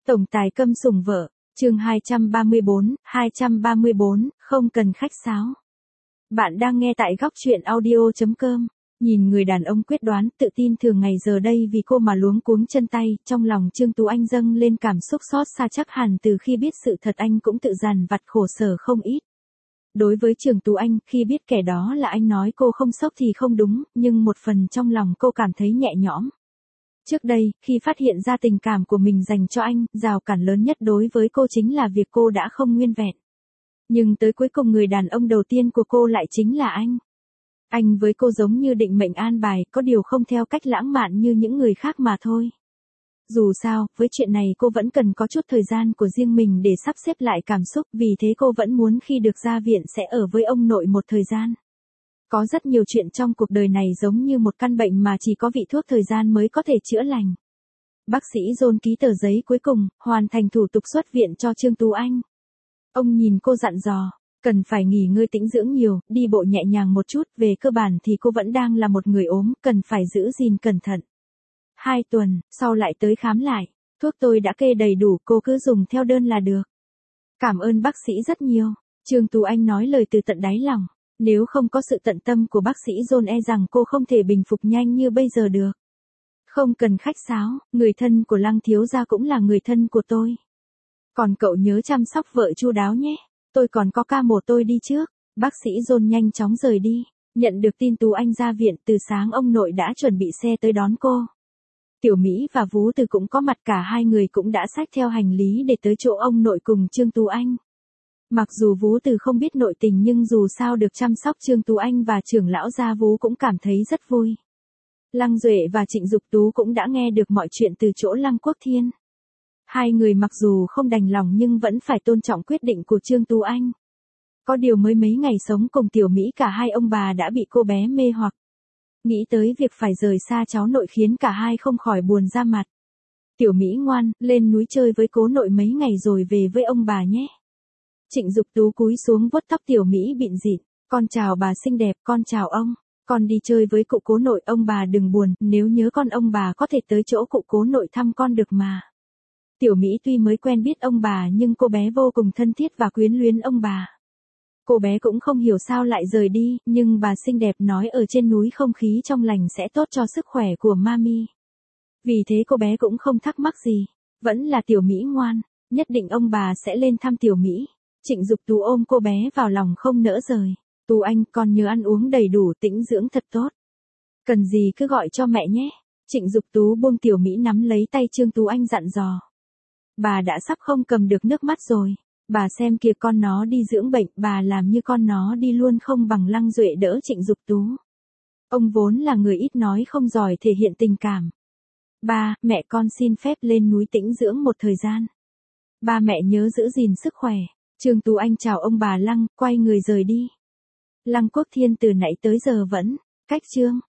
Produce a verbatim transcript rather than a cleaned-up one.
Tổng tài câm sủng vợ, chương hai trăm ba mươi bốn, hai trăm ba mươi bốn, không cần khách sáo. Bạn đang nghe tại góc truyện audio chấm com. Nhìn người đàn ông quyết đoán, tự tin thường ngày giờ đây vì cô mà luống cuống chân tay, trong lòng Trương Tú Anh dâng lên cảm xúc xót xa, chắc hẳn từ khi biết sự thật anh cũng tự dằn vặt khổ sở không ít. Đối với Trương Tú Anh, khi biết kẻ đó là anh nói cô không sốc thì không đúng, nhưng một phần trong lòng cô cảm thấy nhẹ nhõm. Trước đây, khi phát hiện ra tình cảm của mình dành cho anh, rào cản lớn nhất đối với cô chính là việc cô đã không nguyên vẹn. Nhưng tới cuối cùng người đàn ông đầu tiên của cô lại chính là anh. Anh với cô giống như định mệnh an bài, có điều không theo cách lãng mạn như những người khác mà thôi. Dù sao, với chuyện này cô vẫn cần có chút thời gian của riêng mình để sắp xếp lại cảm xúc, vì thế cô vẫn muốn khi được ra viện sẽ ở với ông nội một thời gian. Có rất nhiều chuyện trong cuộc đời này giống như một căn bệnh mà chỉ có vị thuốc thời gian mới có thể chữa lành. Bác sĩ John ký tờ giấy cuối cùng, hoàn thành thủ tục xuất viện cho Trương Tú Anh. Ông nhìn cô dặn dò, cần phải nghỉ ngơi tĩnh dưỡng nhiều, đi bộ nhẹ nhàng một chút, về cơ bản thì cô vẫn đang là một người ốm, cần phải giữ gìn cẩn thận. Hai tuần, sau lại tới khám lại, thuốc tôi đã kê đầy đủ, cô cứ dùng theo đơn là được. Cảm ơn bác sĩ rất nhiều, Trương Tú Anh nói lời từ tận đáy lòng. Nếu không có sự tận tâm của bác sĩ John e rằng cô không thể bình phục nhanh như bây giờ được. Không cần khách sáo, người thân của Lăng thiếu gia cũng là người thân của tôi. Còn cậu nhớ chăm sóc vợ chu đáo nhé, tôi còn có ca mổ, tôi đi trước. Bác sĩ John nhanh chóng rời đi, nhận được tin Tú Anh ra viện, từ sáng ông nội đã chuẩn bị xe tới đón cô. Tiểu Mỹ và Vú Từ cũng có mặt, cả hai người cũng đã xách theo hành lý để tới chỗ ông nội cùng Trương Tú Anh. Mặc dù Vú Từ không biết nội tình nhưng dù sao được chăm sóc Trương Tú Anh và trưởng lão gia Vú cũng cảm thấy rất vui. Lăng Duệ và Trịnh Dục Tú cũng đã nghe được mọi chuyện từ chỗ Lăng Quốc Thiên. Hai người mặc dù không đành lòng nhưng vẫn phải tôn trọng quyết định của Trương Tú Anh. Có điều mới mấy ngày sống cùng Tiểu Mỹ, cả hai ông bà đã bị cô bé mê hoặc. Nghĩ tới việc phải rời xa cháu nội khiến cả hai không khỏi buồn ra mặt. Tiểu Mỹ ngoan, lên núi chơi với cố nội mấy ngày rồi về với ông bà nhé. Trịnh Dục Tú cúi xuống vuốt tóc Tiểu Mỹ bịn rịn, con chào bà xinh đẹp, con chào ông, con đi chơi với cụ cố nội, ông bà đừng buồn, nếu nhớ con ông bà có thể tới chỗ cụ cố nội thăm con được mà. Tiểu Mỹ tuy mới quen biết ông bà nhưng cô bé vô cùng thân thiết và quyến luyến ông bà. Cô bé cũng không hiểu sao lại rời đi, nhưng bà xinh đẹp nói ở trên núi không khí trong lành sẽ tốt cho sức khỏe của mami. Vì thế cô bé cũng không thắc mắc gì, vẫn là Tiểu Mỹ ngoan, nhất định ông bà sẽ lên thăm Tiểu Mỹ. Trịnh Dục Tú ôm cô bé vào lòng không nỡ rời. Tú Anh, con nhớ ăn uống đầy đủ, tĩnh dưỡng thật tốt. Cần gì cứ gọi cho mẹ nhé. Trịnh Dục Tú buông Tiểu Mỹ nắm lấy tay Trương Tú Anh dặn dò. Bà đã sắp không cầm được nước mắt rồi. Bà xem kìa, con nó đi dưỡng bệnh, bà làm như con nó đi luôn không bằng Lăng Duệ đỡ Trịnh Dục Tú. Ông vốn là người ít nói không giỏi thể hiện tình cảm. Ba, mẹ con xin phép lên núi tĩnh dưỡng một thời gian. Ba mẹ nhớ giữ gìn sức khỏe. Trương Tú Anh chào ông bà Lăng, quay người rời đi. Lăng Quốc Thiên từ nãy tới giờ vẫn cách Trương